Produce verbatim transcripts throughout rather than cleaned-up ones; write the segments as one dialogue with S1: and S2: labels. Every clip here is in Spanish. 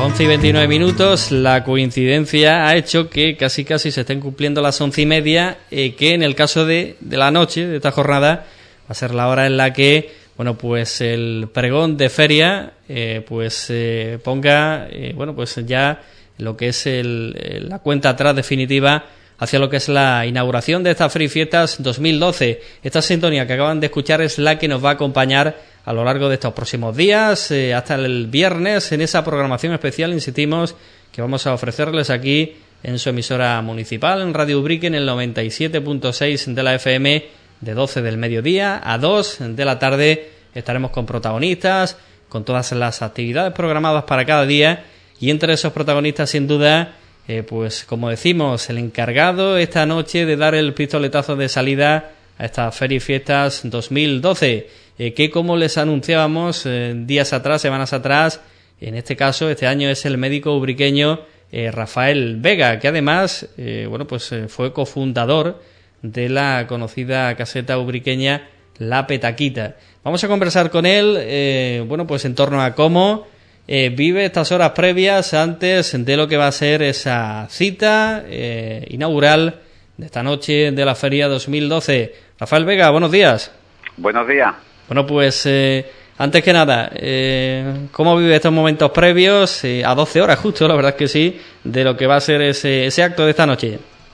S1: once y veintinueve minutos, la coincidencia ha hecho que casi casi se estén cumpliendo las once y media, eh, que en el caso de, de la noche, de esta jornada, va a ser la hora en la que, bueno, pues el pregón de feria, eh, pues eh, ponga, eh, bueno, pues ya lo que es el, el, la cuenta atrás definitiva hacia lo que es la inauguración de estas Feria y Fiestas dos mil doce. Esta sintonía que acaban de escuchar es la que nos va a acompañar a lo largo de estos próximos días, eh, hasta el viernes, en esa programación especial, insistimos, que vamos a ofrecerles aquí en su emisora municipal, en Radio Ubrique, en el noventa y siete punto seis de la F M, de doce del mediodía a dos de la tarde. Estaremos con protagonistas, con todas las actividades programadas para cada día, y entre esos protagonistas, sin duda, eh, pues como decimos, el encargado esta noche de dar el pistoletazo de salida a estas Feria y Fiestas dos mil doce, eh, que como les anunciábamos eh, días atrás, semanas atrás, en este caso, este año es el médico ubriqueño eh, Rafael Vega, que además, eh, bueno, pues eh, fue cofundador de la conocida caseta ubriqueña La Petaquita. Vamos a conversar con él, eh, bueno, pues en torno a cómo eh, vive estas horas previas antes de lo que va a ser esa cita eh, inaugural de esta noche de la Feria dos mil doce. Rafael Vega, buenos días.
S2: Buenos días.
S1: Bueno, pues eh, antes que nada, eh, ¿cómo vive estos momentos previos, eh, a doce horas justo, la verdad es que sí, de lo que va a ser ese, ese acto de esta noche?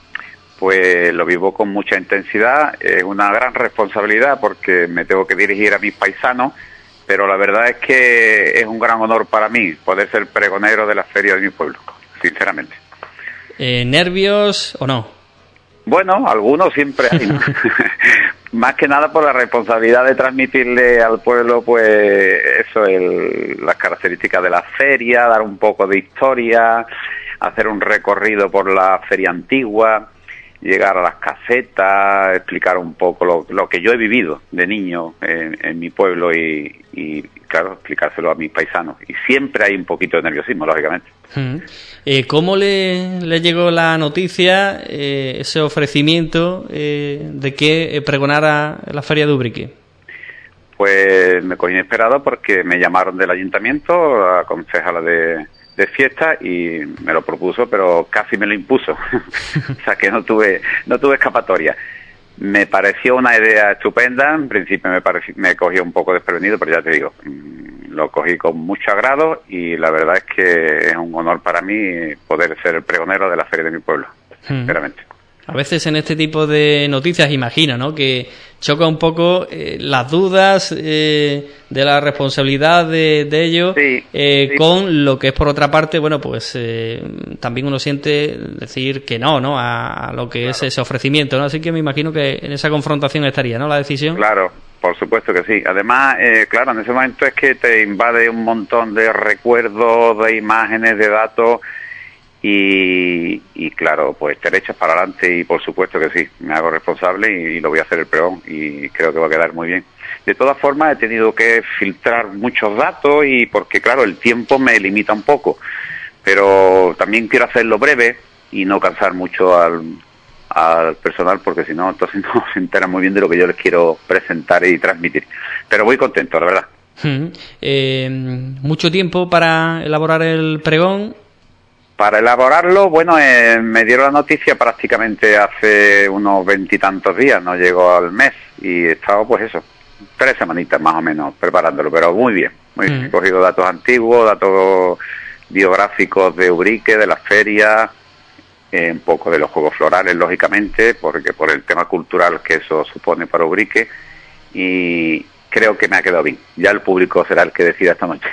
S2: Pues lo vivo con mucha intensidad, es una gran responsabilidad porque me tengo que dirigir a mis paisanos, pero la verdad es que es un gran honor para mí poder ser pregonero de la feria de mi pueblo, sinceramente.
S1: Eh, ¿Nervios o no?
S2: Bueno, algunos siempre hay, ¿no? Más que nada por la responsabilidad de transmitirle al pueblo, pues, eso, el, las características de la feria, dar un poco de historia, hacer un recorrido por la feria antigua, llegar a las casetas, explicar un poco lo, lo que yo he vivido de niño en, en mi pueblo y, y, claro, explicárselo a mis paisanos. Y siempre hay un poquito de nerviosismo, lógicamente.
S1: Hmm. Eh, ¿Cómo le, le llegó la noticia, eh, ese ofrecimiento eh, de que pregonara la Feria de Ubrique?
S2: Pues me cogí inesperado porque me llamaron del ayuntamiento, la concejala de... de fiesta, y me lo propuso, pero casi me lo impuso. O sea que no tuve no tuve escapatoria. Me pareció una idea estupenda, en principio me pareció, me cogió un poco desprevenido, pero ya te digo, lo cogí con mucho agrado y la verdad es que es un honor para mí poder ser el pregonero de la feria de mi pueblo, hmm. sinceramente.
S1: A veces en este tipo de noticias, imagino, ¿no?, que choca un poco eh, las dudas eh, de la responsabilidad de, de ello,
S2: sí,
S1: eh,
S2: sí.
S1: con lo que es, por otra parte, bueno, pues eh, también uno siente decir que no, ¿no?, a, a lo que claro. es ese ofrecimiento, ¿no? Así que me imagino que en esa confrontación estaría, ¿no?, la decisión.
S2: Claro, por supuesto que sí. Además, eh, claro, en ese momento es que te invade un montón de recuerdos, de imágenes, de datos. Y, y claro, pues te echas para adelante y por supuesto que sí, me hago responsable y, y lo voy a hacer el pregón y creo que va a quedar muy bien. De todas formas he tenido que filtrar muchos datos y porque claro, el tiempo me limita un poco, pero también quiero hacerlo breve y no cansar mucho al, al personal porque si no, entonces no se enteran muy bien de lo que yo les quiero presentar y transmitir. Pero muy contento, la verdad.
S1: Hmm. Eh, ¿Mucho tiempo para elaborar el pregón?
S2: Para elaborarlo, bueno, eh, me dieron la noticia prácticamente hace unos veintitantos días, no llegó al mes, y he estado, pues eso, tres semanitas más o menos preparándolo, pero muy bien. Muy bien. Mm. He cogido datos antiguos, datos biográficos de Ubrique, de las ferias, eh, un poco de los juegos florales, lógicamente, porque por el tema cultural que eso supone para Ubrique, y creo que me ha quedado bien. Ya el público será el que decida esta noche.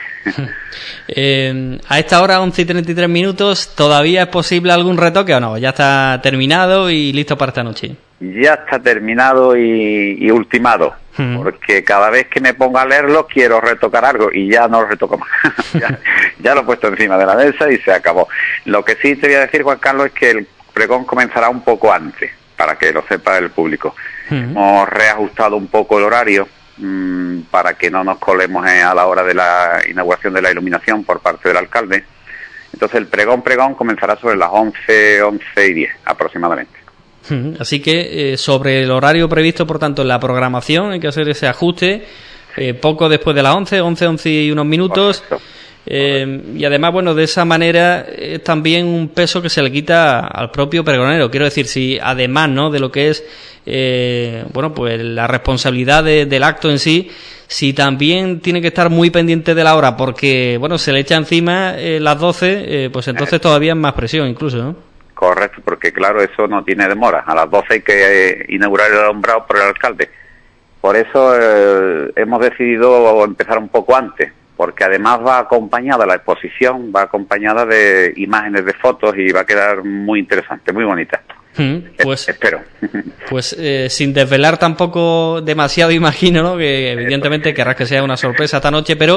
S1: eh, a esta hora, once y treinta y tres minutos, ¿todavía es posible algún retoque o no? ¿Ya está terminado y listo para esta noche?
S2: Ya está terminado y, y ultimado, hmm. porque cada vez que me pongo a leerlo quiero retocar algo y ya no lo retoco más. ya, ya lo he puesto encima de la mesa y se acabó. Lo que sí te voy a decir, Juan Carlos, es que el pregón comenzará un poco antes, para que lo sepa el público. Hmm. Hemos reajustado un poco el horario, para que no nos colemos a la hora de la inauguración de la iluminación por parte del alcalde. Entonces el pregón pregón comenzará sobre las once, once y diez aproximadamente.
S1: Así que eh, sobre el horario previsto, por tanto, en la programación hay que hacer ese ajuste, eh, poco después de las once, once, once y unos minutos. Eh, y además, bueno, de esa manera es también un peso que se le quita al propio pregonero. Quiero decir, si además, ¿no?, de lo que es, eh, bueno, pues la responsabilidad de, del acto en sí, si también tiene que estar muy pendiente de la hora porque, bueno, se le echa encima eh, las doce, eh, pues entonces todavía es más presión incluso, ¿no?
S2: Correcto, porque claro, eso no tiene demora. A las doce hay que eh, inaugurar el alumbrado por el alcalde. Por eso eh, hemos decidido empezar un poco antes, porque además va acompañada la exposición, va acompañada de imágenes, de fotos y va a quedar muy interesante, muy bonita.
S1: Mm, pues,
S2: espero.
S1: Pues eh, sin desvelar tampoco demasiado, imagino, ¿no?, que evidentemente querrás que sea una sorpresa esta noche, pero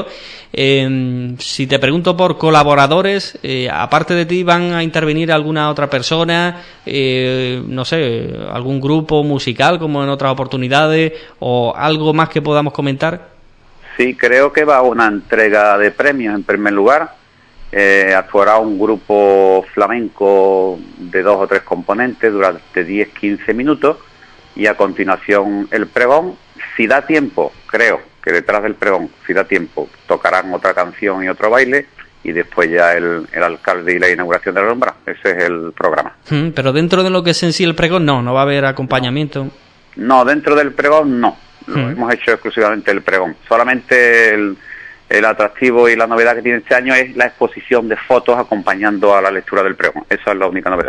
S1: eh, si te pregunto por colaboradores, eh, aparte de ti, ¿van a intervenir alguna otra persona, eh, no sé, algún grupo musical como en otras oportunidades o algo más que podamos comentar?
S2: Sí, creo que va a una entrega de premios en primer lugar. Eh, actuará un grupo flamenco de dos o tres componentes durante diez a quince minutos y a continuación el pregón. Si da tiempo, creo que detrás del pregón, si da tiempo, tocarán otra canción y otro baile y después ya el, el alcalde y la inauguración de la alhambra. Ese es el programa. Mm,
S1: pero dentro de lo que es en sí el pregón, no, no va a haber acompañamiento.
S2: No, dentro del pregón no. Lo mm. hemos hecho exclusivamente el pregón. Solamente el... El atractivo y la novedad que tiene este año es la exposición de fotos acompañando a la lectura del pregón. Esa es la única novedad.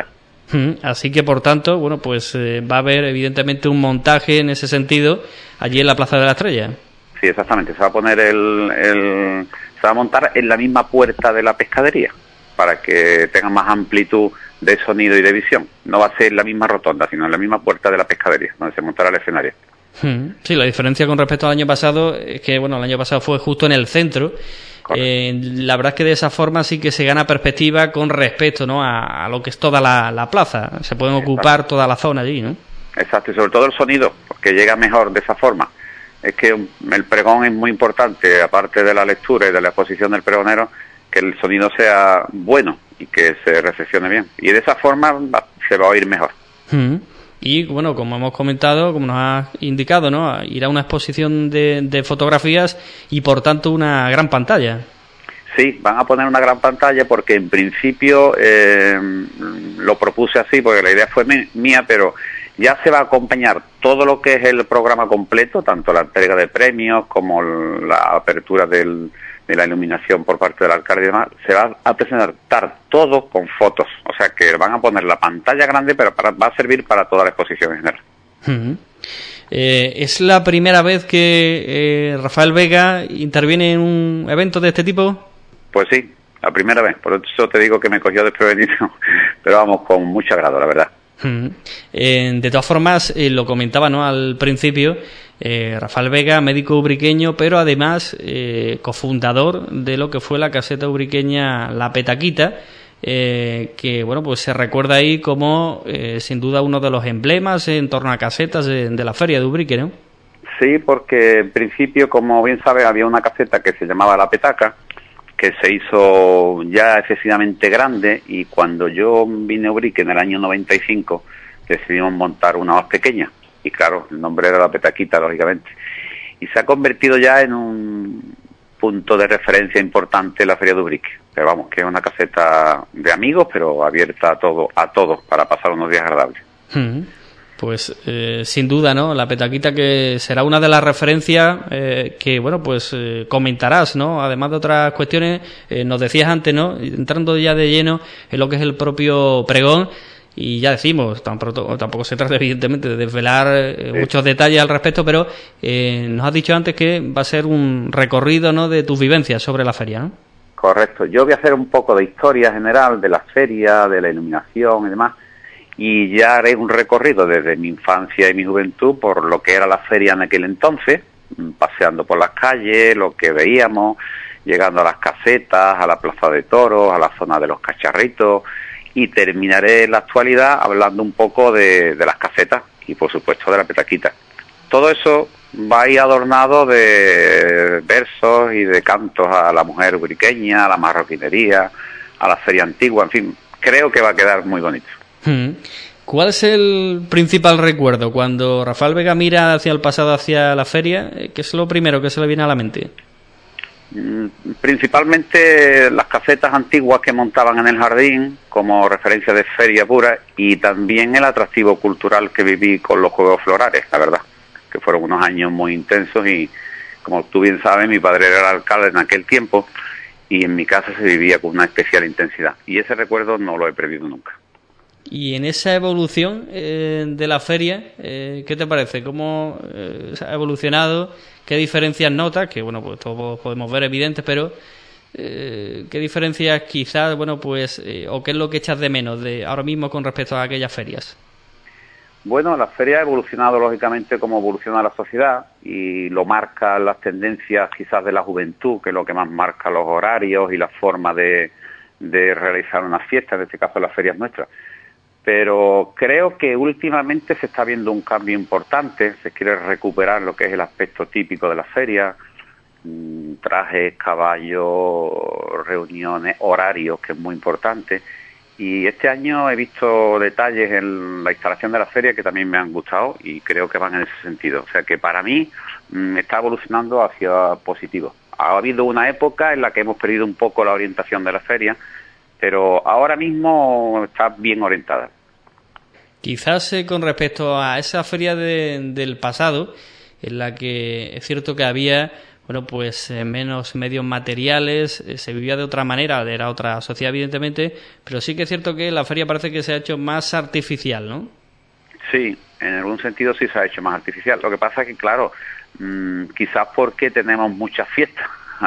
S1: Así que, por tanto, bueno, pues eh, va a haber evidentemente un montaje en ese sentido allí en la Plaza de la Estrella.
S2: Sí, exactamente. Se va a poner el, el... se va a montar en la misma puerta de la pescadería para que tenga más amplitud de sonido y de visión. No va a ser la misma rotonda, sino en la misma puerta de la pescadería, donde se montará el escenario.
S1: Sí, la diferencia con respecto al año pasado es que, bueno, el año pasado fue justo en el centro. Eh, la verdad es que de esa forma sí que se gana perspectiva con respecto, ¿no?, a, a lo que es toda la, la plaza. Se pueden ocupar Exacto. toda la zona allí, ¿no?
S2: Exacto, y sobre todo el sonido, porque llega mejor de esa forma. Es que el pregón es muy importante, aparte de la lectura y de la exposición del pregonero, que el sonido sea bueno y que se recepcione bien. Y de esa forma va, se va a oír mejor.
S1: Mm. Y, bueno, como hemos comentado, como nos has indicado, ¿no?, irá a una exposición de, de fotografías y, por tanto, una gran pantalla.
S2: Sí, van a poner una gran pantalla porque, en principio, eh, lo propuse así porque la idea fue mía, pero ya se va a acompañar todo lo que es el programa completo, tanto la entrega de premios como la apertura del... de la iluminación por parte del alcalde y demás, se va a presentar todo con fotos. O sea que van a poner la pantalla grande, pero para, va a servir para toda la exposición en general.
S1: Uh-huh. Eh, ¿Es la primera vez que eh, Rafael Vega interviene en un evento de este tipo?
S2: Pues sí, la primera vez. Por eso te digo que me cogió desprevenido, pero vamos, con mucho agrado, la verdad.
S1: Uh-huh. Eh, de todas formas, eh, lo comentaba, ¿no?, al principio, eh, Rafael Vega, médico ubriqueño, pero además eh, cofundador de lo que fue la caseta ubriqueña La Petaquita, eh, que, bueno, pues se recuerda ahí como eh, sin duda uno de los emblemas en torno a casetas de, de la feria de Ubrique, ¿no?
S2: Sí, porque en principio, como bien sabes, había una caseta que se llamaba La Petaca, que se hizo ya excesivamente grande, y cuando yo vine a Ubrique en el año noventa y cinco decidimos montar una más pequeña, y claro, el nombre era La Petaquita, lógicamente, y se ha convertido ya en un punto de referencia importante en la feria de Ubrique. Pero vamos, que es una caseta de amigos, pero abierta a todo, a todos, para pasar unos días agradables.
S1: Mm-hmm. Pues eh, sin duda, ¿no? La Petaquita, que será una de las referencias eh, que, bueno, pues eh, comentarás, ¿no? Además de otras cuestiones, eh, nos decías antes, ¿no?, entrando ya de lleno en lo que es el propio pregón, y ya decimos, tampoco, tampoco se trata evidentemente de desvelar eh, sí. muchos detalles al respecto, pero eh, nos has dicho antes que va a ser un recorrido, ¿no?, de tus vivencias sobre la feria, ¿no?
S2: Correcto. Yo voy a hacer un poco de historia general de la feria, de la iluminación y demás, y ya haré un recorrido desde mi infancia y mi juventud por lo que era la feria en aquel entonces, paseando por las calles, lo que veíamos, llegando a las casetas, a la plaza de toros, a la zona de los cacharritos, y terminaré en la actualidad hablando un poco de, de las casetas y, por supuesto, de la petaquita. Todo eso va a ir adornado de versos y de cantos a la mujer ubriqueña, a la marroquinería, a la feria antigua, en fin, creo que va a quedar muy bonito.
S1: ¿Cuál es el principal recuerdo cuando Rafael Vega mira hacia el pasado, hacia la feria? ¿Qué es lo primero que se le viene a la mente?
S2: Principalmente las casetas antiguas que montaban en el jardín como referencia de feria pura, y también el atractivo cultural que viví con los Juegos Florales, la verdad, que fueron unos años muy intensos y, como tú bien sabes, mi padre era el alcalde en aquel tiempo y en mi casa se vivía con una especial intensidad, y ese recuerdo no lo he perdido nunca.
S1: Y en esa evolución eh, de la feria, eh, ¿qué te parece? ¿Cómo eh, ha evolucionado? ¿Qué diferencias notas? Que, bueno, pues todos podemos ver evidentes, pero eh, ¿qué diferencias quizás, bueno, pues, eh, o qué es lo que echas de menos de ahora mismo con respecto a aquellas ferias?
S2: Bueno, la feria ha evolucionado lógicamente como evoluciona la sociedad, y lo marcan las tendencias quizás de la juventud, que es lo que más marca los horarios y la forma de, de realizar una fiesta, en este caso las ferias nuestras. Pero creo que últimamente se está viendo un cambio importante, se quiere recuperar lo que es el aspecto típico de la feria, trajes, caballos, reuniones, horarios, que es muy importante. Y este año he visto detalles en la instalación de la feria que también me han gustado y creo que van en ese sentido. O sea que para mí mmm, está evolucionando hacia positivo. Ha habido una época en la que hemos perdido un poco la orientación de la feria, pero ahora mismo está bien orientada.
S1: Quizás eh, con respecto a esa feria de, del pasado, en la que es cierto que había, bueno, pues eh, menos medios materiales, eh, se vivía de otra manera, era otra sociedad evidentemente, pero sí que es cierto que la feria parece que se ha hecho más artificial, ¿no?
S2: Sí, en algún sentido sí se ha hecho más artificial. Lo que pasa es que, claro, mmm, quizás porque tenemos muchas fiestas.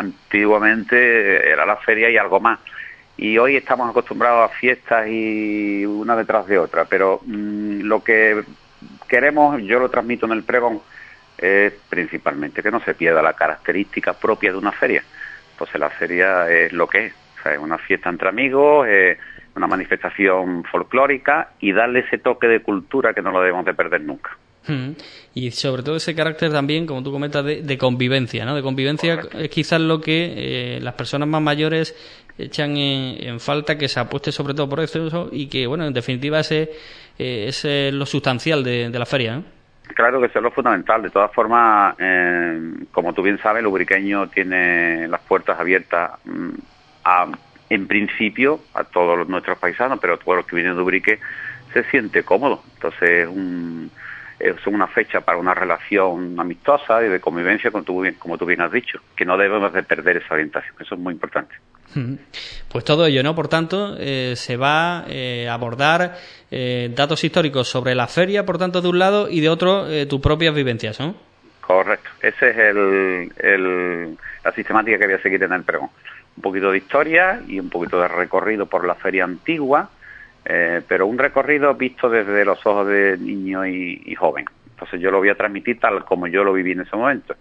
S2: Antiguamente era la feria y algo más. Y hoy estamos acostumbrados a fiestas y una detrás de otra, pero mmm, lo que queremos, yo lo transmito en el pregón, es principalmente que no se pierda la característica propia de una feria. Entonces la feria es lo que es, o sea, es una fiesta entre amigos, es una manifestación folclórica, y darle ese toque de cultura que no lo debemos de perder nunca.
S1: Hmm. Y sobre todo ese carácter también, como tú comentas, de, de convivencia, ¿no? De convivencia. Correcto. Es quizás lo que eh, las personas más mayores echan en, en falta, que se apueste sobre todo por eso, y que, bueno, en definitiva ese eh, es eh, lo sustancial de, de la feria, ¿no?
S2: Claro que eso es lo fundamental. De todas formas, eh, como tú bien sabes, el ubriqueño tiene las puertas abiertas mm, a, en principio a todos los, nuestros paisanos, pero todos los que vienen de Ubrique se siente cómodo. Entonces es un... es una fecha para una relación amistosa y de convivencia, como tú, como tú bien has dicho, que no debemos de perder esa orientación, eso es muy importante.
S1: Pues todo ello, ¿no? Por tanto, eh, se va eh, a abordar eh, datos históricos sobre la feria, por tanto, de un lado, y de otro, eh, tus propias vivencias, ¿no?
S2: Correcto, esa es el, el, la sistemática que voy a seguir en el pregón. Un poquito de historia y un poquito de recorrido por la feria antigua, Eh, pero un recorrido visto desde los ojos de niño y, y joven. Entonces yo lo voy a transmitir tal como yo lo viví en ese momento.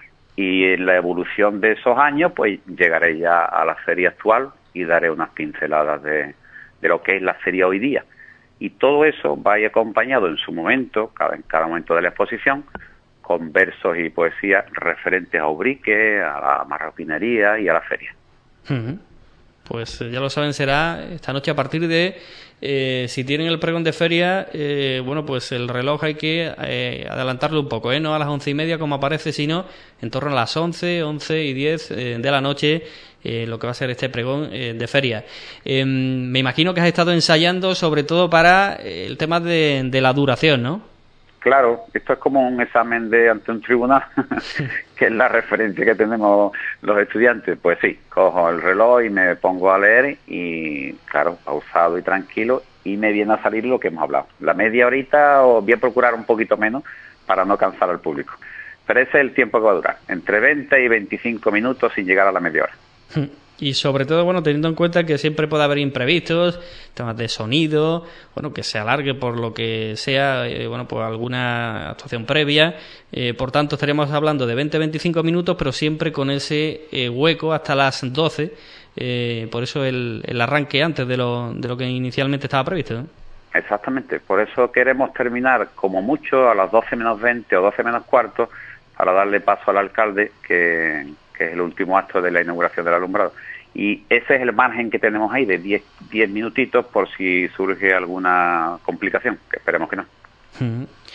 S2: Y en la evolución de esos años, pues llegaré ya a la feria actual y daré unas pinceladas de, de lo que es la feria hoy día. Y todo eso va a ir acompañado en su momento, cada, en cada momento de la exposición, con versos y poesía referentes a Ubrique, a la marroquinería y a la feria.
S1: Uh-huh. Pues ya lo saben, será esta noche a partir de, eh, si tienen el pregón de feria, eh, bueno, pues el reloj hay que eh, adelantarlo un poco, ¿eh? No a las once y media como aparece, sino en torno a las once, once y diez eh, de la noche, eh, lo que va a ser este pregón eh, de feria. Eh, me imagino que has estado ensayando sobre todo para el tema de, de la duración, ¿no?
S2: Claro, esto es como un examen de ante un tribunal, que es la referencia que tenemos los estudiantes. Pues sí, cojo el reloj y me pongo a leer y, claro, pausado y tranquilo, y me viene a salir lo que hemos hablado. La media horita, o voy a procurar un poquito menos para no cansar al público. Pero ese es el tiempo que va a durar, entre veinte y veinticinco minutos sin llegar a la media hora.
S1: Y sobre todo, bueno, teniendo en cuenta que siempre puede haber imprevistos, temas de sonido, bueno, que se alargue por lo que sea, eh, bueno, por alguna actuación previa. Eh, por tanto, estaríamos hablando de veinte a veinticinco minutos, pero siempre con ese eh, hueco hasta las doce. Eh, por eso el, el arranque antes de lo, de lo que inicialmente estaba previsto, ¿no?
S2: Exactamente. Por eso queremos terminar como mucho a las doce menos veinte o doce menos cuarto, para darle paso al alcalde, que... que es el último acto de la inauguración del alumbrado. Y ese es el margen que tenemos ahí, de diez, diez minutitos, por si surge alguna complicación, que esperemos que no.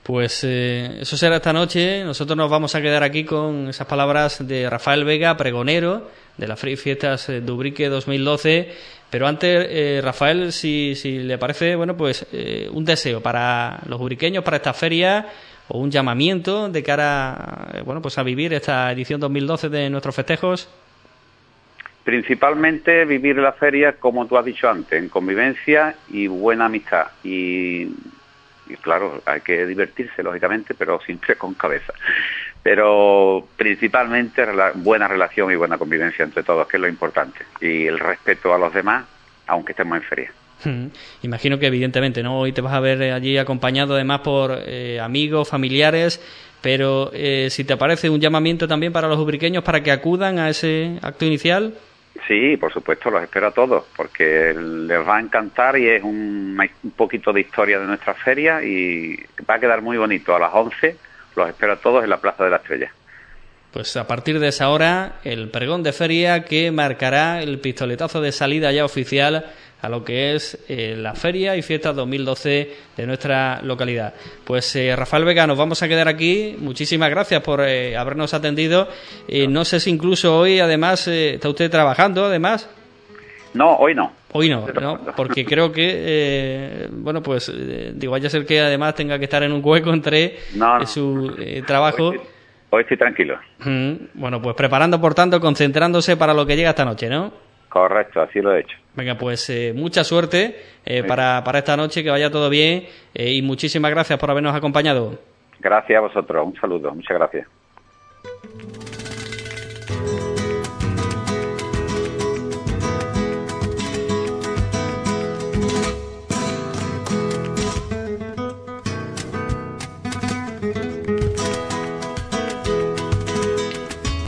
S1: Pues eh, eso será esta noche. Nosotros nos vamos a quedar aquí con esas palabras de Rafael Vega, pregonero de las Fiestas de Ubrique dos mil doce. Pero antes, eh, Rafael, si, si le parece, bueno, pues eh, un deseo para los ubriqueños, para esta feria, o un llamamiento de cara, eh, bueno, pues a vivir esta edición dos mil doce de nuestros festejos.
S2: Principalmente vivir la feria, como tú has dicho antes, en convivencia y buena amistad. Y, y claro, hay que divertirse, lógicamente, pero siempre con cabeza. Pero principalmente rela- buena relación y buena convivencia entre todos, que es lo importante. Y el respeto a los demás, aunque estemos en feria.
S1: Hmm. Imagino que evidentemente, ¿no? Hoy te vas a ver allí acompañado además por eh, amigos, familiares, pero eh, si te parece un llamamiento también para los ubriqueños para que acudan a ese acto inicial.
S2: Sí, por supuesto, los espero a todos, porque les va a encantar y es un, un poquito de historia de nuestra feria y va a quedar muy bonito. A las once los espero a todos en la Plaza de la Estrella.
S1: Pues a partir de esa hora, el pregón de feria que marcará el pistoletazo de salida ya oficial a lo que es eh, la Feria y Fiestas dos mil doce de nuestra localidad. Pues eh, Rafael Vega, nos vamos a quedar aquí. Muchísimas gracias por eh, habernos atendido. Eh, no sé si incluso hoy, además, eh, está usted trabajando, además.
S2: No, hoy no.
S1: Hoy no, ¿no? Porque creo que, eh, bueno, pues, eh, digo, vaya a ser que además tenga que estar en un hueco entre
S2: no, no.
S1: Eh, su eh, trabajo.
S2: Hoy, hoy estoy tranquilo.
S1: Mm, bueno, pues preparando, por tanto, concentrándose para lo que llega esta noche, ¿no?
S2: Correcto, así lo he hecho.
S1: Venga, pues eh, mucha suerte eh, para, para esta noche, que vaya todo bien eh, y muchísimas gracias por habernos acompañado.
S2: Gracias a vosotros, un saludo, muchas gracias.